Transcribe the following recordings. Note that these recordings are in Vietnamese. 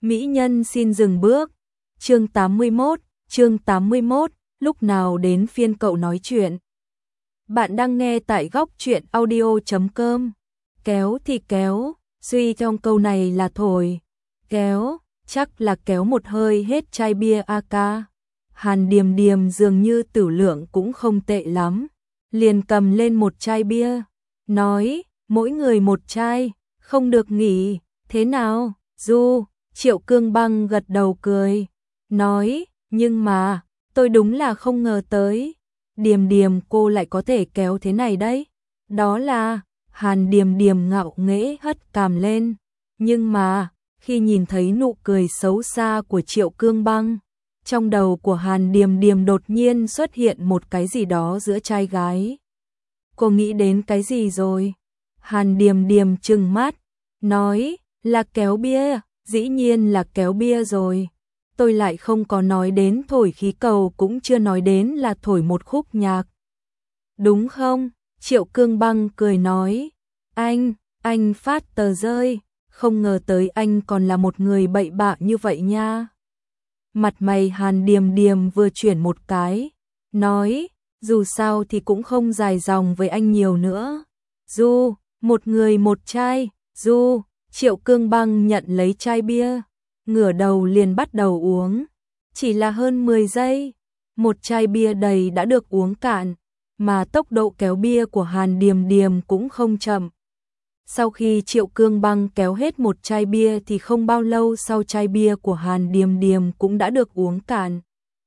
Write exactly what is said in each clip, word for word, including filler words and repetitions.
Mỹ nhân xin dừng bước. Chương tám mươi mốt, chương tám mươi mốt, lúc nào đến phiên cậu nói chuyện. Bạn đang nghe tại góc truyện audio chấm com. Kéo thì kéo, suy trong câu này là thổi. Kéo, chắc là kéo một hơi hết chai bia a ca. Hàn Điềm Điềm dường như tử lượng cũng không tệ lắm, liền cầm lên một chai bia, nói, mỗi người một chai, không được nghỉ, thế nào, Du? Triệu Cương Băng gật đầu cười, nói, nhưng mà, tôi đúng là không ngờ tới, Điềm Điềm cô lại có thể kéo thế này đấy, đó là, Hàn Điềm Điềm ngạo nghễ hất cằm lên, nhưng mà, khi nhìn thấy nụ cười xấu xa của Triệu Cương Băng, trong đầu của Hàn Điềm Điềm đột nhiên xuất hiện một cái gì đó giữa trai gái. Cô nghĩ đến cái gì rồi? Hàn Điềm Điềm trừng mắt, nói, là kéo bia, dĩ nhiên là kéo bia rồi. Tôi lại không có nói đến thổi khí cầu, cũng chưa nói đến là thổi một khúc nhạc. Đúng không? Triệu Cương Băng cười nói, anh, anh phát tờ rơi, không ngờ tới anh còn là một người bậy bạ như vậy nha. Mặt mày Hàn Điềm Điềm vừa chuyển một cái, nói, dù sao thì cũng không dài dòng với anh nhiều nữa. Du, một người một chai, Du. Triệu Cương Băng nhận lấy chai bia, ngửa đầu liền bắt đầu uống. Chỉ là hơn mười giây, một chai bia đầy đã được uống cạn, mà tốc độ kéo bia của Hàn Điềm Điềm cũng không chậm. Sau khi Triệu Cương Băng kéo hết một chai bia thì không bao lâu sau chai bia của Hàn Điềm Điềm cũng đã được uống cạn.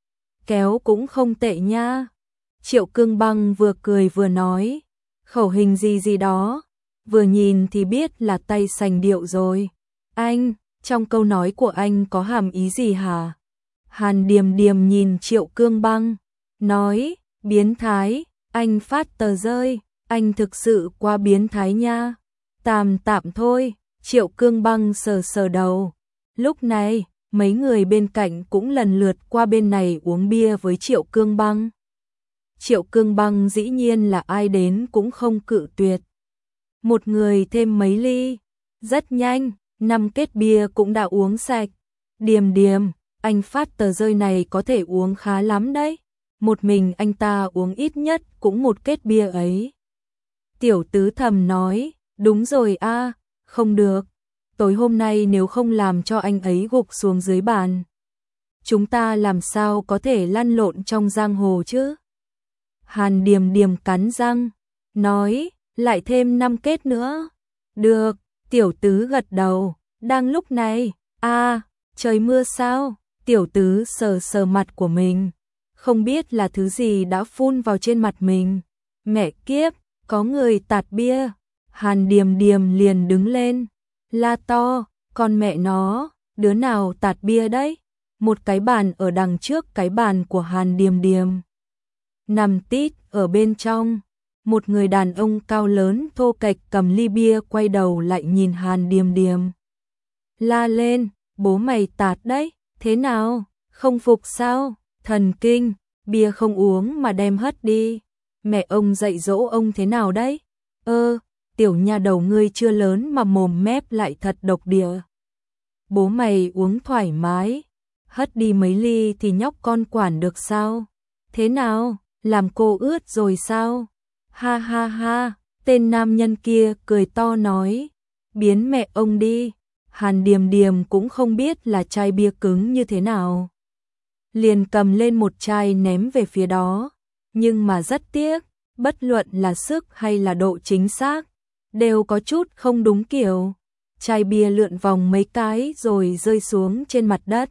Kéo cũng không tệ nha. Triệu Cương Băng vừa cười vừa nói, khẩu hình gì gì đó, vừa nhìn thì biết là tay sành điệu rồi. Anh, trong câu nói của anh có hàm ý gì hả? Hàn Điềm Điềm nhìn Triệu Cương Băng, nói, biến thái, anh phát tờ rơi, anh thực sự quá biến thái nha. Tạm tạm thôi, Triệu Cương Băng sờ sờ đầu. Lúc này, mấy người bên cạnh cũng lần lượt qua bên này uống bia với Triệu Cương Băng. Triệu Cương Băng dĩ nhiên là ai đến cũng không cự tuyệt. Một người thêm mấy ly, rất nhanh, năm kết bia cũng đã uống sạch. Điềm Điềm, anh phát tờ rơi này có thể uống khá lắm đấy. Một mình anh ta uống ít nhất cũng một kết bia ấy. Tiểu Tứ thầm nói, đúng rồi a, không được. Tối hôm nay nếu không làm cho anh ấy gục xuống dưới bàn, chúng ta làm sao có thể lăn lộn trong giang hồ chứ? Hàn Điềm Điềm cắn răng, nói, lại thêm năm kết nữa. Được, Tiểu Tứ gật đầu. Đang lúc này, a, à, trời mưa sao? Tiểu Tứ sờ sờ mặt của mình, không biết là thứ gì đã phun vào trên mặt mình. Mẹ kiếp, có người tạt bia. Hàn Điềm Điềm liền đứng lên, la to, con mẹ nó, đứa nào tạt bia đấy? Một cái bàn ở đằng trước cái bàn của Hàn Điềm Điềm, nằm tít ở bên trong. Một người đàn ông cao lớn thô kệch cầm ly bia quay đầu lại nhìn Hàn Điềm Điềm, la lên, bố mày tạt đấy, thế nào, không phục sao? Thần kinh, bia không uống mà đem hất đi. Mẹ ông dạy dỗ ông thế nào đấy? Ơ, tiểu nha đầu ngươi chưa lớn mà mồm mép lại thật độc địa. Bố mày uống thoải mái, hất đi mấy ly thì nhóc con quản được sao? Thế nào, làm cô ướt rồi sao? Ha ha ha, tên nam nhân kia cười to nói, biến mẹ ông đi. Hàn Điềm Điềm cũng không biết là chai bia cứng như thế nào, liền cầm lên một chai ném về phía đó, nhưng mà rất tiếc, bất luận là sức hay là độ chính xác, đều có chút không đúng kiểu. Chai bia lượn vòng mấy cái rồi rơi xuống trên mặt đất,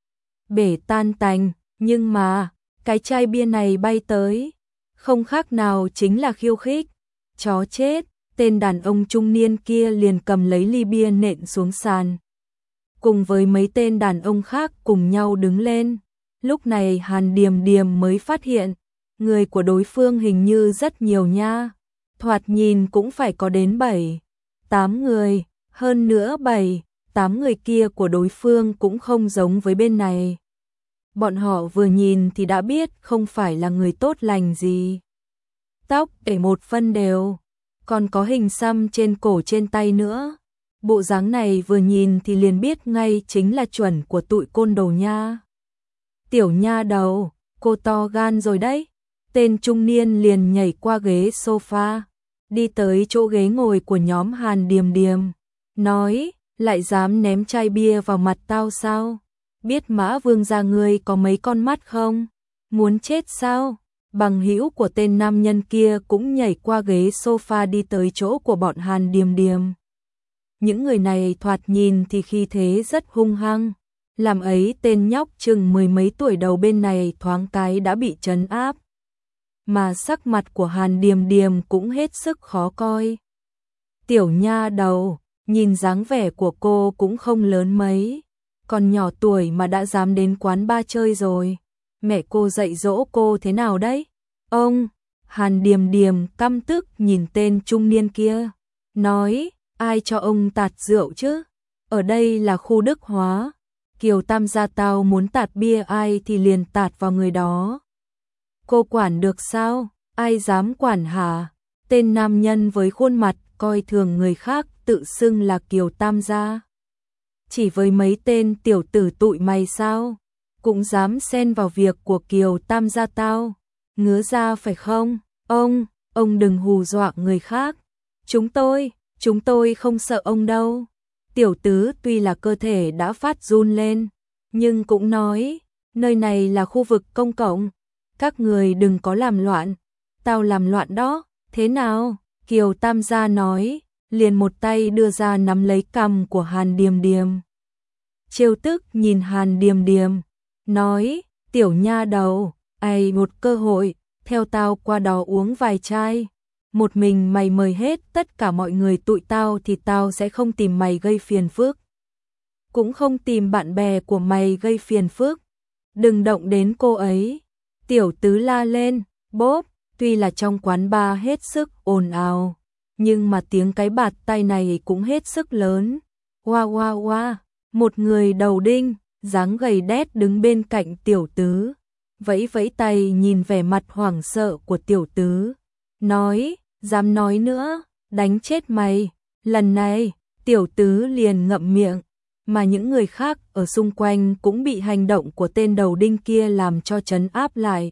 bể tan tành, nhưng mà, cái chai bia này bay tới, không khác nào chính là khiêu khích. Chó chết, tên đàn ông trung niên kia liền cầm lấy ly bia nện xuống sàn, cùng với mấy tên đàn ông khác cùng nhau đứng lên. Lúc này Hàn Điềm Điềm mới phát hiện, người của đối phương hình như rất nhiều nha. Thoạt nhìn cũng phải có đến bảy, tám người, hơn nữa bảy, tám người kia của đối phương cũng không giống với bên này. Bọn họ vừa nhìn thì đã biết không phải là người tốt lành gì. Tóc để một phân đều, còn có hình xăm trên cổ trên tay nữa. Bộ dáng này vừa nhìn thì liền biết ngay chính là chuẩn của tụi côn đồ nha. Tiểu nha đầu, cô to gan rồi đấy. Tên trung niên liền nhảy qua ghế sofa, đi tới chỗ ghế ngồi của nhóm Hàn Điềm Điềm, nói, lại dám ném chai bia vào mặt tao sao? Biết Mã Vương gia ngươi có mấy con mắt không? Muốn chết sao? Bằng hữu của tên nam nhân kia cũng nhảy qua ghế sofa đi tới chỗ của bọn Hàn Điềm Điềm. Những người này thoạt nhìn thì khí thế rất hung hăng, làm ấy tên nhóc chừng mười mấy tuổi đầu bên này thoáng cái đã bị trấn áp. Mà sắc mặt của Hàn Điềm Điềm cũng hết sức khó coi. Tiểu nha đầu, nhìn dáng vẻ của cô cũng không lớn mấy, còn nhỏ tuổi mà đã dám đến quán bar chơi rồi. Mẹ cô dạy dỗ cô thế nào đấy? Ông, Hàn Điềm Điềm căm tức nhìn tên trung niên kia, nói, ai cho ông tạt rượu chứ? Ở đây là khu Đức Hóa, Kiều Tam gia tao muốn tạt bia ai thì liền tạt vào người đó. Cô quản được sao? Ai dám quản hả? Tên nam nhân với khuôn mặt coi thường người khác tự xưng là Kiều Tam gia. Chỉ với mấy tên tiểu tử tụi mày sao? Cũng dám xen vào việc của Kiều Tam gia tao? Ngứa ra phải không? Ông, ông đừng hù dọa người khác. Chúng tôi, chúng tôi không sợ ông đâu. Tiểu tứ tuy là cơ thể đã phát run lên, nhưng cũng nói, nơi này là khu vực công cộng. Các người đừng có làm loạn. Tao làm loạn đó, thế nào? Kiều Tam gia nói, liền một tay đưa ra nắm lấy cằm của Hàn Điềm Điềm. Trêu tức nhìn Hàn Điềm Điềm, nói, tiểu nha đầu, ai một cơ hội, theo tao qua đó uống vài chai. Một mình mày mời hết tất cả mọi người tụi tao thì tao sẽ không tìm mày gây phiền phức. Cũng không tìm bạn bè của mày gây phiền phức. Đừng động đến cô ấy. Tiểu tứ la lên, bốp, tuy là trong quán bar hết sức ồn ào, nhưng mà tiếng cái bạt tay này cũng hết sức lớn. Hoa hoa hoa, một người đầu đinh, dáng gầy đét đứng bên cạnh tiểu tứ, vẫy vẫy tay nhìn vẻ mặt hoảng sợ của tiểu tứ, nói, dám nói nữa, đánh chết mày. Lần này, tiểu tứ liền ngậm miệng, mà những người khác ở xung quanh cũng bị hành động của tên đầu đinh kia làm cho trấn áp lại.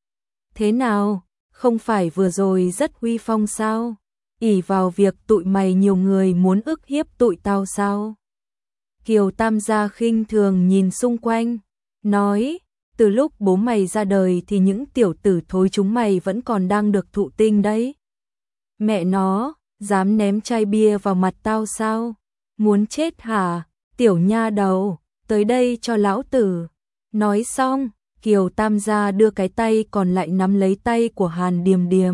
Thế nào, không phải vừa rồi rất uy phong sao? Ỷ vào việc tụi mày nhiều người muốn ức hiếp tụi tao sao? Kiều Tam gia khinh thường nhìn xung quanh, nói, từ lúc bố mày ra đời thì những tiểu tử thối chúng mày vẫn còn đang được thụ tinh đấy. Mẹ nó, dám ném chai bia vào mặt tao sao? Muốn chết hả? Tiểu nha đầu, tới đây cho lão tử. Nói xong, Kiều Tam gia đưa cái tay còn lại nắm lấy tay của Hàn Điềm Điềm.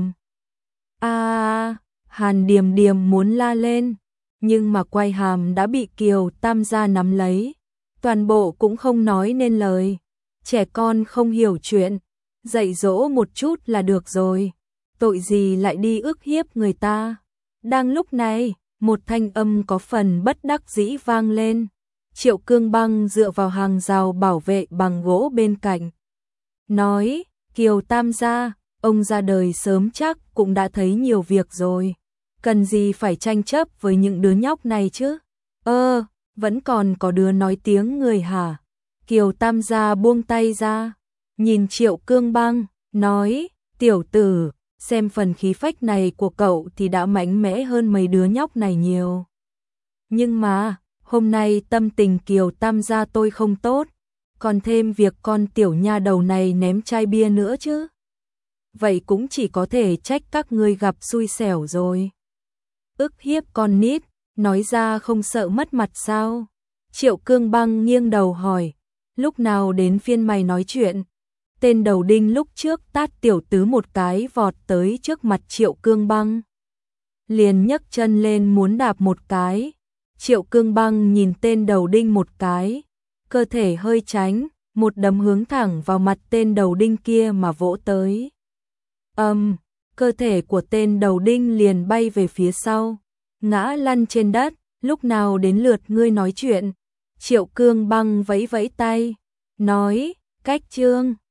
À, Hàn Điềm Điềm muốn la lên, nhưng mà quai hàm đã bị Kiều Tam gia nắm lấy. Toàn bộ cũng không nói nên lời. Trẻ con không hiểu chuyện, dạy dỗ một chút là được rồi. Tội gì lại đi ức hiếp người ta. Đang lúc này, một thanh âm có phần bất đắc dĩ vang lên. Triệu Cương Băng dựa vào hàng rào bảo vệ bằng gỗ bên cạnh, nói, Kiều Tam gia, ông ra đời sớm chắc cũng đã thấy nhiều việc rồi. Cần gì phải tranh chấp với những đứa nhóc này chứ? Ơ, vẫn còn có đứa nói tiếng người hả? Kiều Tam gia buông tay ra, nhìn Triệu Cương Băng, nói, tiểu tử, xem phần khí phách này của cậu thì đã mạnh mẽ hơn mấy đứa nhóc này nhiều. Nhưng mà, hôm nay tâm tình Kiều Tam gia tôi không tốt, còn thêm việc con tiểu nha đầu này ném chai bia nữa chứ. Vậy cũng chỉ có thể trách các ngươi gặp xui xẻo rồi. Ức hiếp con nít, nói ra không sợ mất mặt sao? Triệu Cương Băng nghiêng đầu hỏi, lúc nào đến phiên mày nói chuyện? Tên đầu đinh lúc trước tát tiểu tứ một cái vọt tới trước mặt Triệu Cương Băng, liền nhấc chân lên muốn đạp một cái. Triệu Cương Băng nhìn tên đầu đinh một cái, cơ thể hơi tránh, một đấm hướng thẳng vào mặt tên đầu đinh kia mà vỗ tới. Âm, um, cơ thể của tên đầu đinh liền bay về phía sau, ngã lăn trên đất. Lúc nào đến lượt ngươi nói chuyện? Triệu Cương Băng vẫy vẫy tay, nói, cách trương.